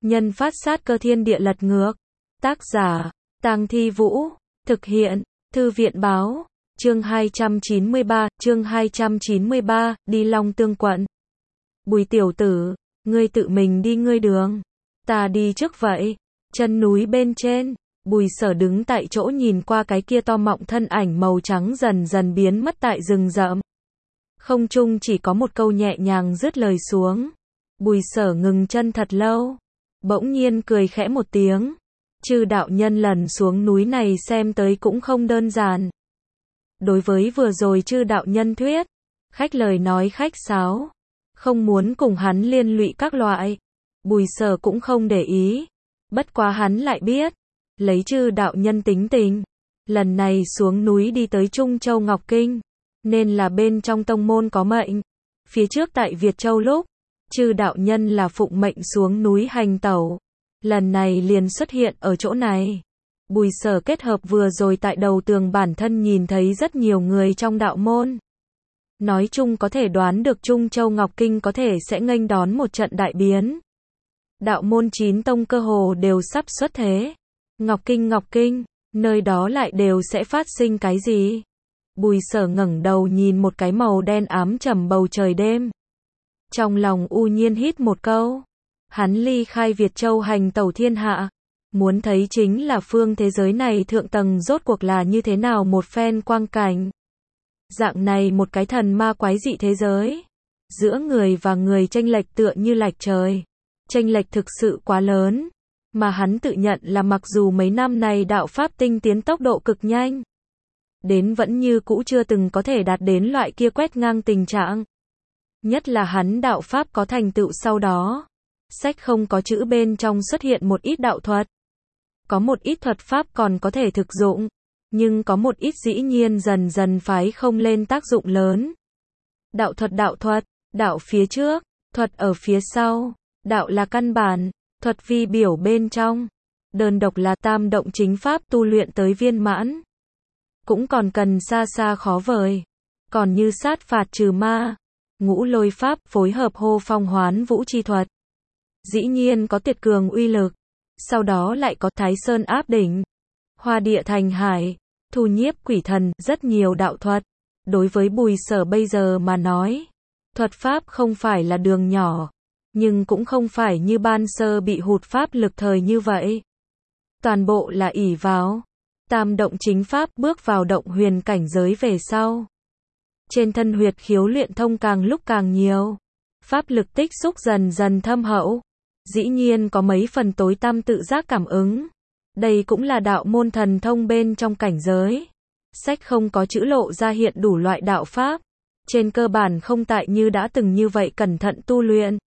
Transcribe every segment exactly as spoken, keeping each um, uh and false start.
Nhân phát sát cơ thiên địa lật ngược. Tác giả, Tang Thi Vũ. Thực hiện, Thư viện báo. Chương hai trăm chín mươi ba, chương hai trăm chín mươi ba, đi Long Tương quận. Bùi tiểu tử, ngươi tự mình đi ngươi đường. Ta đi trước vậy. Chân núi bên trên, Bùi Sở đứng tại chỗ nhìn qua cái kia to mọng thân ảnh màu trắng dần dần biến mất tại rừng rậm. Không trung chỉ có một câu nhẹ nhàng dứt lời xuống. Bùi Sở ngừng chân thật lâu. Bỗng nhiên cười khẽ một tiếng. Chư đạo nhân lần xuống núi này xem tới cũng không đơn giản. Đối với vừa rồi chư đạo nhân thuyết, khách lời nói khách sáo, không muốn cùng hắn liên lụy các loại. Bùi Sở cũng không để ý. Bất quá hắn lại biết, lấy chư đạo nhân tính tình, lần này xuống núi đi tới Trung Châu Ngọc Kinh, nên là bên trong tông môn có mệnh. Phía trước tại Việt Châu lúc, chư đạo nhân là phụng mệnh xuống núi hành tẩu. Lần này liền xuất hiện ở chỗ này. Bùi Sở kết hợp vừa rồi tại đầu tường bản thân nhìn thấy rất nhiều người trong đạo môn. Nói chung có thể đoán được Trung Châu Ngọc Kinh có thể sẽ nghênh đón một trận đại biến. Đạo môn chín tông cơ hồ đều sắp xuất thế. Ngọc Kinh Ngọc Kinh, nơi đó lại đều sẽ phát sinh cái gì? Bùi Sở ngẩng đầu nhìn một cái màu đen ám trầm bầu trời đêm. Trong lòng u nhiên hít một câu. Hắn ly khai Việt Châu hành tẩu thiên hạ. Muốn thấy chính là phương thế giới này thượng tầng rốt cuộc là như thế nào một phen quang cảnh. Dạng này một cái thần ma quái dị thế giới. Giữa người và người chênh lệch tựa như lệch trời. Chênh lệch thực sự quá lớn. Mà hắn tự nhận là mặc dù mấy năm này đạo pháp tinh tiến tốc độ cực nhanh. Đến vẫn như cũ chưa từng có thể đạt đến loại kia quét ngang tình trạng. Nhất là hắn đạo pháp có thành tựu sau đó. Sách không có chữ bên trong xuất hiện một ít đạo thuật. Có một ít thuật pháp còn có thể thực dụng. Nhưng có một ít dĩ nhiên dần dần phái không lên tác dụng lớn. Đạo thuật đạo thuật, đạo phía trước, thuật ở phía sau. Đạo là căn bản, thuật vi biểu bên trong. Đơn độc là tam động chính pháp tu luyện tới viên mãn. Cũng còn cần xa xa khó vời. Còn như sát phạt trừ ma, ngũ lôi pháp phối hợp hô phong hoán vũ chi thuật. Dĩ nhiên có tuyệt cường uy lực. Sau đó lại có Thái Sơn áp đỉnh, Hoa địa thành hải, thu nhiếp quỷ thần, rất nhiều đạo thuật. Đối với Bùi Sở bây giờ mà nói, thuật pháp không phải là đường nhỏ, nhưng cũng không phải như ban sơ bị hụt pháp lực thời như vậy. Toàn bộ là ỷ vào tam động chính pháp bước vào động huyền cảnh giới về sau. Trên thân huyệt khiếu luyện thông càng lúc càng nhiều, pháp lực tích xúc dần dần thâm hậu. Dĩ nhiên có mấy phần tối tăm tự giác cảm ứng. Đây cũng là đạo môn thần thông bên trong cảnh giới. Sách không có chữ lộ ra hiện đủ loại đạo pháp. Trên cơ bản không tại như đã từng như vậy cẩn thận tu luyện.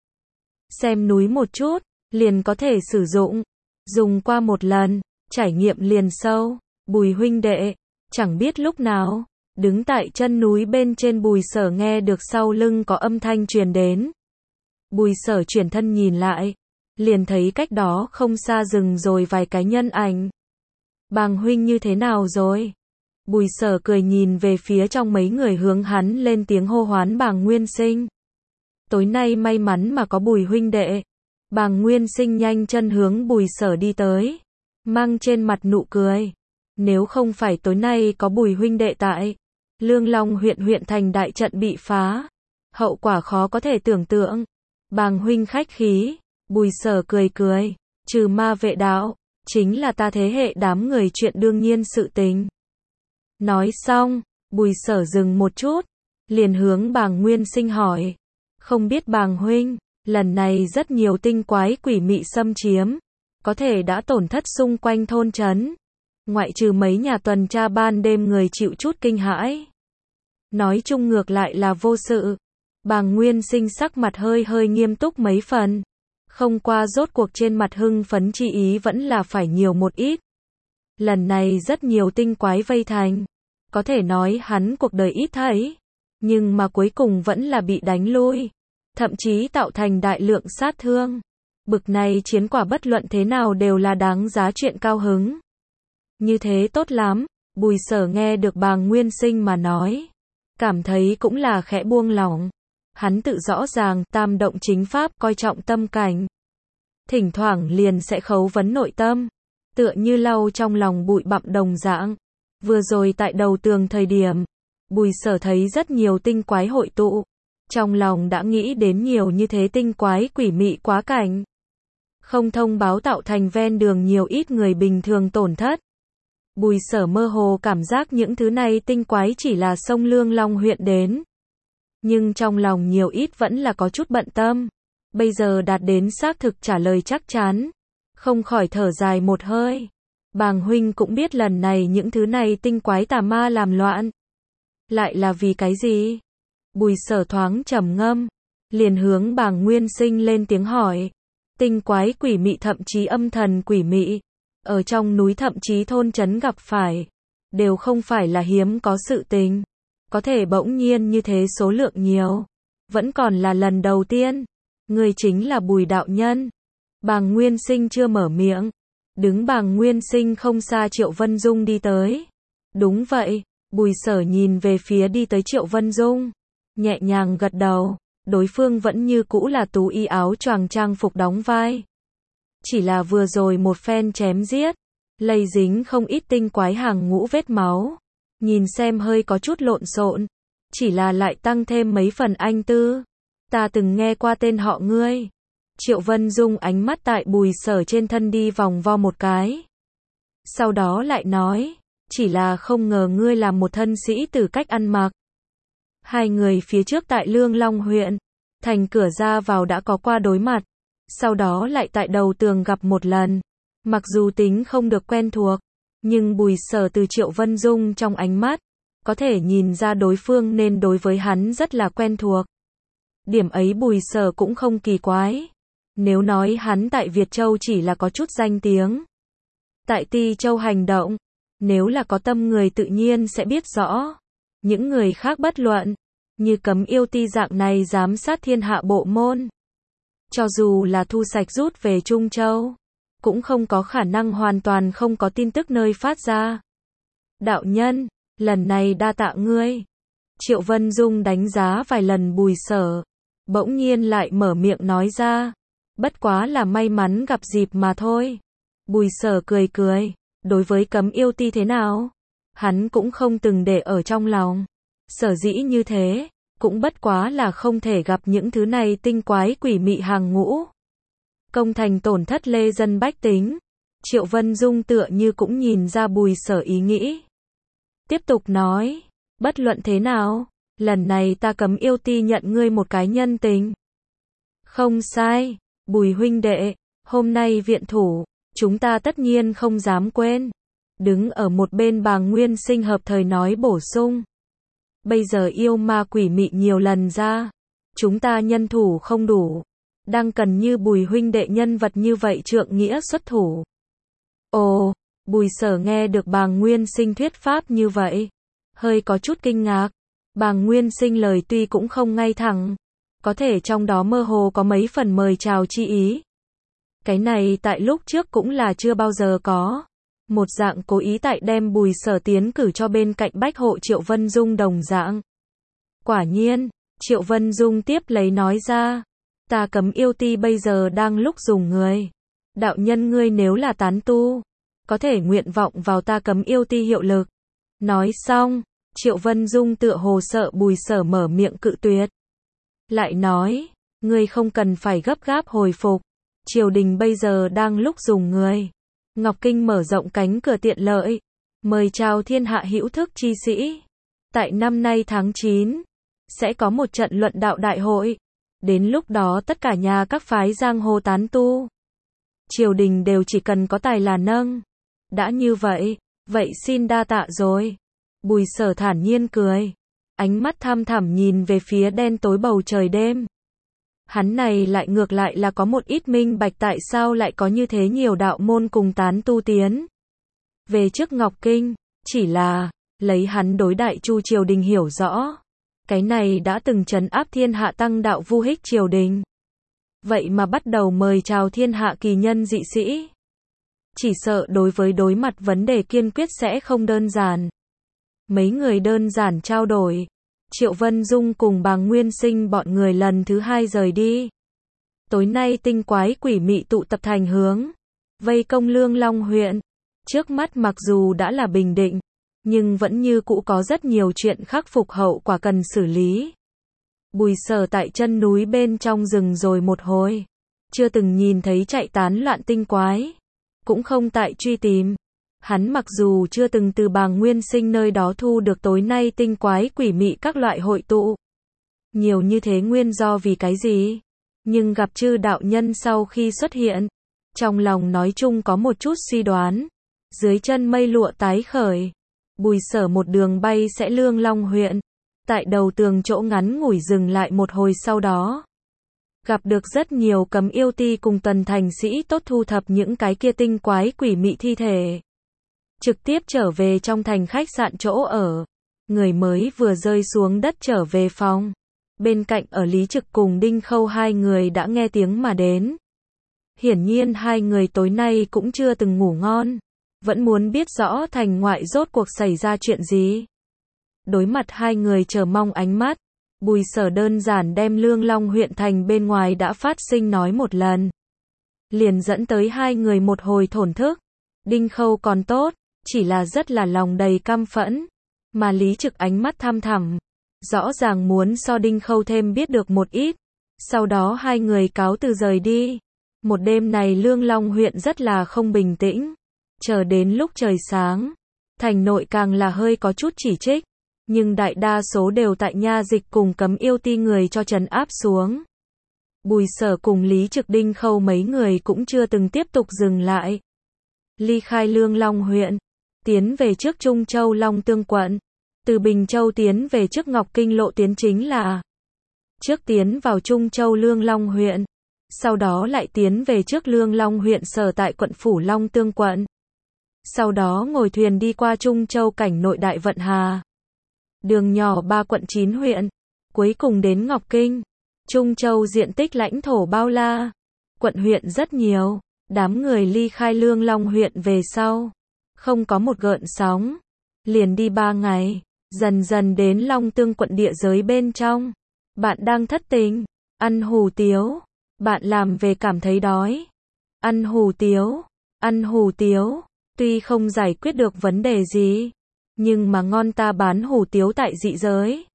Xem núi một chút, liền có thể sử dụng. Dùng qua một lần, trải nghiệm liền sâu. Bùi huynh đệ, chẳng biết lúc nào, đứng tại chân núi bên trên Bùi Sở nghe được sau lưng có âm thanh truyền đến. Bùi Sở chuyển thân nhìn lại. Liền thấy cách đó không xa rừng rồi vài cái nhân ảnh. Bàng huynh như thế nào rồi? Bùi Sở cười nhìn về phía trong mấy người hướng hắn lên tiếng hô hoán Bàng Nguyên Sinh. Tối nay may mắn mà có Bùi huynh đệ. Bàng Nguyên Sinh nhanh chân hướng Bùi Sở đi tới, mang trên mặt nụ cười. Nếu không phải tối nay có Bùi huynh đệ tại, Lương Long huyện huyện thành đại trận bị phá, hậu quả khó có thể tưởng tượng. Bàng huynh khách khí. Bùi Sở cười cười, trừ ma vệ đạo, chính là ta thế hệ đám người chuyện đương nhiên sự tình. Nói xong, Bùi Sở dừng một chút, liền hướng Bàng Nguyên Sinh hỏi. Không biết Bàng huynh, lần này rất nhiều tinh quái quỷ mị xâm chiếm, có thể đã tổn thất xung quanh thôn trấn. Ngoại trừ mấy nhà tuần tra ban đêm người chịu chút kinh hãi. Nói chung ngược lại là vô sự. Bàng Nguyên Sinh sắc mặt hơi hơi nghiêm túc mấy phần. Không qua rốt cuộc trên mặt hưng phấn chi ý vẫn là phải nhiều một ít. Lần này rất nhiều tinh quái vây thành. Có thể nói hắn cuộc đời ít thấy. Nhưng mà cuối cùng vẫn là bị đánh lui. Thậm chí tạo thành đại lượng sát thương. Bực này chiến quả bất luận thế nào đều là đáng giá chuyện cao hứng. Như thế tốt lắm. Bùi Sở nghe được Bàng Nguyên Sinh mà nói. Cảm thấy cũng là khẽ buông lỏng. Hắn tự rõ ràng tam động chính pháp coi trọng tâm cảnh. thỉnh thoảng liền sẽ khấu vấn nội tâm, tựa như lau trong lòng bụi bặm đồng dạng. Vừa rồi tại đầu tường thời điểm, Bùi Sở thấy rất nhiều tinh quái hội tụ, trong lòng đã nghĩ đến nhiều như thế tinh quái quỷ mị quá cảnh. Không thông báo tạo thành ven đường nhiều ít người bình thường tổn thất. Bùi Sở mơ hồ cảm giác những thứ này tinh quái chỉ là sông Lương Long huyện đến. Nhưng trong lòng nhiều ít vẫn là có chút bận tâm. Bây giờ đạt đến xác thực trả lời chắc chắn. Không khỏi thở dài một hơi. Bàng huynh cũng biết lần này những thứ này tinh quái tà ma làm loạn. Lại là vì cái gì? Bùi Sở thoáng trầm ngâm. Liền hướng Bàng Nguyên Sinh lên tiếng hỏi. Tinh quái quỷ mị thậm chí âm thần quỷ mị. Ở trong núi thậm chí thôn trấn gặp phải. Đều không phải là hiếm có sự tình. Có thể bỗng nhiên như thế số lượng nhiều. Vẫn còn là lần đầu tiên. Người chính là Bùi đạo nhân. Bàng Nguyên Sinh chưa mở miệng. Đứng Bàng Nguyên Sinh không xa Triệu Vân Dung đi tới. Đúng vậy. Bùi Sở nhìn về phía đi tới Triệu Vân Dung. Nhẹ nhàng gật đầu. Đối phương vẫn như cũ là tú y áo choàng trang phục đóng vai. Chỉ là vừa rồi một phen chém giết. Lây dính không ít tinh quái hàng ngũ vết máu. Nhìn xem hơi có chút lộn xộn. Chỉ là lại tăng thêm mấy phần anh tư. Ta từng nghe qua tên họ ngươi. Triệu Vân Dung ánh mắt tại Bùi Sở trên thân đi vòng vo một cái. Sau đó lại nói. Chỉ là không ngờ ngươi là một thân sĩ từ cách ăn mặc. Hai người phía trước tại Lương Long huyện. Thành cửa ra vào đã có qua đối mặt. Sau đó lại tại đầu tường gặp một lần. Mặc dù tính không được quen thuộc. Nhưng Bùi Sở từ Triệu Vân Dung trong ánh mắt. Có thể nhìn ra đối phương nên đối với hắn rất là quen thuộc. Điểm ấy Bùi Sở cũng không kỳ quái. Nếu nói hắn tại Việt Châu chỉ là có chút danh tiếng. Tại Ti Châu hành động. Nếu là có tâm người tự nhiên sẽ biết rõ. Những người khác bất luận. Như Cấm Yêu Ti dạng này giám sát thiên hạ bộ môn. Cho dù là thu sạch rút về Trung Châu. Cũng không có khả năng hoàn toàn không có tin tức nơi phát ra. Đạo nhân, lần này đa tạ ngươi. Triệu Vân Dung đánh giá vài lần Bùi Sở. Bỗng nhiên lại mở miệng nói ra. Bất quá là may mắn gặp dịp mà thôi. Bùi Sở cười cười. Đối với Cấm Yêu Ti thế nào? Hắn cũng không từng để ở trong lòng. Sở dĩ như thế. Cũng bất quá là không thể gặp những thứ này tinh quái quỷ mị hàng ngũ. Công thành tổn thất lê dân bách tính. Triệu Vân Dung tựa như cũng nhìn ra Bùi Sở ý nghĩ. Tiếp tục nói. Bất luận thế nào. Lần này ta Cấm Yêu Ti nhận ngươi một cái nhân tình. Không sai. Bùi huynh đệ. Hôm nay viện thủ. Chúng ta tất nhiên không dám quên. Đứng ở một bên Bàng Nguyên Sinh hợp thời nói bổ sung. Bây giờ yêu ma quỷ mị nhiều lần ra. Chúng ta nhân thủ không đủ. Đang cần như Bùi huynh đệ nhân vật như vậy trượng nghĩa xuất thủ. Ồ, Bùi Sở nghe được Bàng Nguyên Sinh thuyết pháp như vậy. Hơi có chút kinh ngạc. Bàng Nguyên Sinh lời tuy cũng không ngay thẳng. Có thể trong đó mơ hồ có mấy phần mời chào chi ý. Cái này tại lúc trước cũng là chưa bao giờ có. Một dạng cố ý tại đem Bùi Sở tiến cử cho bên cạnh bách hộ Triệu Vân Dung đồng dạng. Quả nhiên, Triệu Vân Dung tiếp lấy nói ra. Ta Cấm Yêu Ti bây giờ đang lúc dùng người. Đạo nhân ngươi nếu là tán tu. Có thể nguyện vọng vào ta Cấm Yêu Ti hiệu lực. Nói xong, Triệu Vân Dung tựa hồ sợ Bùi Sở mở miệng cự tuyệt. Lại nói, ngươi không cần phải gấp gáp hồi phục. Triều đình bây giờ đang lúc dùng người. Ngọc Kinh mở rộng cánh cửa tiện lợi. Mời chào thiên hạ hữu thức chi sĩ. Tại năm nay tháng chín. Sẽ có một trận luận đạo đại hội. Đến lúc đó tất cả nhà các phái giang hồ tán tu. Triều đình đều chỉ cần có tài là nâng. Đã như vậy. Vậy xin đa tạ rồi. Bùi Sở thản nhiên cười. Ánh mắt tham thẳm nhìn về phía đen tối bầu trời đêm. Hắn này lại ngược lại là có một ít minh bạch tại sao lại có như thế nhiều đạo môn cùng tán tu tiến. Về trước Ngọc Kinh, chỉ là, lấy hắn đối đại chu triều đình hiểu rõ. Cái này đã từng trấn áp thiên hạ tăng đạo vu hích triều đình. Vậy mà bắt đầu mời chào thiên hạ kỳ nhân dị sĩ. Chỉ sợ đối với đối mặt vấn đề kiên quyết sẽ không đơn giản. Mấy người đơn giản trao đổi. Triệu Vân Dung cùng Bàng Nguyên Sinh bọn người lần thứ hai rời đi. Tối nay tinh quái quỷ mị tụ tập thành hướng vây công Lương Long huyện. Trước mắt mặc dù đã là bình định, nhưng vẫn như cũ có rất nhiều chuyện khắc phục hậu quả cần xử lý. Bùi Sở tại chân núi bên trong rừng rồi một hồi, chưa từng nhìn thấy chạy tán loạn tinh quái, cũng không tại truy tìm. Hắn mặc dù chưa từng từ Bàng Nguyên Sinh nơi đó thu được tối nay tinh quái quỷ mị các loại hội tụ nhiều như thế nguyên do vì cái gì, nhưng gặp chư đạo nhân sau khi xuất hiện, trong lòng nói chung có một chút suy đoán. Dưới chân mây lụa tái khởi, Bùi Sở một đường bay sẽ Lương Long huyện. Tại đầu tường chỗ ngắn ngủi dừng lại một hồi, sau đó gặp được rất nhiều cấm yêu ti cùng tuần thành sĩ tốt thu thập những cái kia tinh quái quỷ mị thi thể, trực tiếp trở về trong thành khách sạn chỗ ở. Người mới vừa rơi xuống đất trở về phòng, bên cạnh ở Lý Trực cùng Đinh Khâu hai người đã nghe tiếng mà đến. Hiển nhiên hai người tối nay cũng chưa từng ngủ ngon, vẫn muốn biết rõ thành ngoại rốt cuộc xảy ra chuyện gì. Đối mặt hai người chờ mong ánh mắt, Bùi Sở đơn giản đem Lương Long huyện thành bên ngoài đã phát sinh nói một lần, liền dẫn tới hai người một hồi thổn thức. Đinh Khâu còn tốt, chỉ là rất là lòng đầy căm phẫn, mà Lý Trực ánh mắt thăm thẳm, rõ ràng muốn so Đinh Khâu thêm biết được một ít. Sau đó hai người cáo từ rời đi. Một đêm này Lương Long huyện rất là không bình tĩnh, chờ đến lúc trời sáng, thành nội càng là hơi có chút chỉ trích, nhưng đại đa số đều tại nha dịch cùng cấm yêu ti người cho trấn áp xuống. Bùi Sở cùng Lý Trực, Đinh Khâu mấy người cũng chưa từng tiếp tục dừng lại, ly khai Lương Long huyện, tiến về trước Trung Châu Long Tương quận. Từ Bình Châu tiến về trước Ngọc Kinh lộ tuyến chính là trước tiến vào Trung Châu Lương Long huyện, sau đó lại tiến về trước Lương Long huyện sở tại quận phủ Long Tương quận. Sau đó ngồi thuyền đi qua Trung Châu cảnh nội Đại Vận Hà, đường nhỏ ba quận chín huyện, cuối cùng đến Ngọc Kinh. Trung Châu diện tích lãnh thổ bao la, quận huyện rất nhiều. Đám người ly khai Lương Long huyện về sau, không có một gợn sóng, liền đi ba ngày, dần dần đến Long Tương quận địa giới bên trong. Bạn đang thất tình, ăn hủ tiếu, bạn làm về cảm thấy đói, ăn hủ tiếu, ăn hủ tiếu, tuy không giải quyết được vấn đề gì, nhưng mà ngon, ta bán hủ tiếu tại dị giới.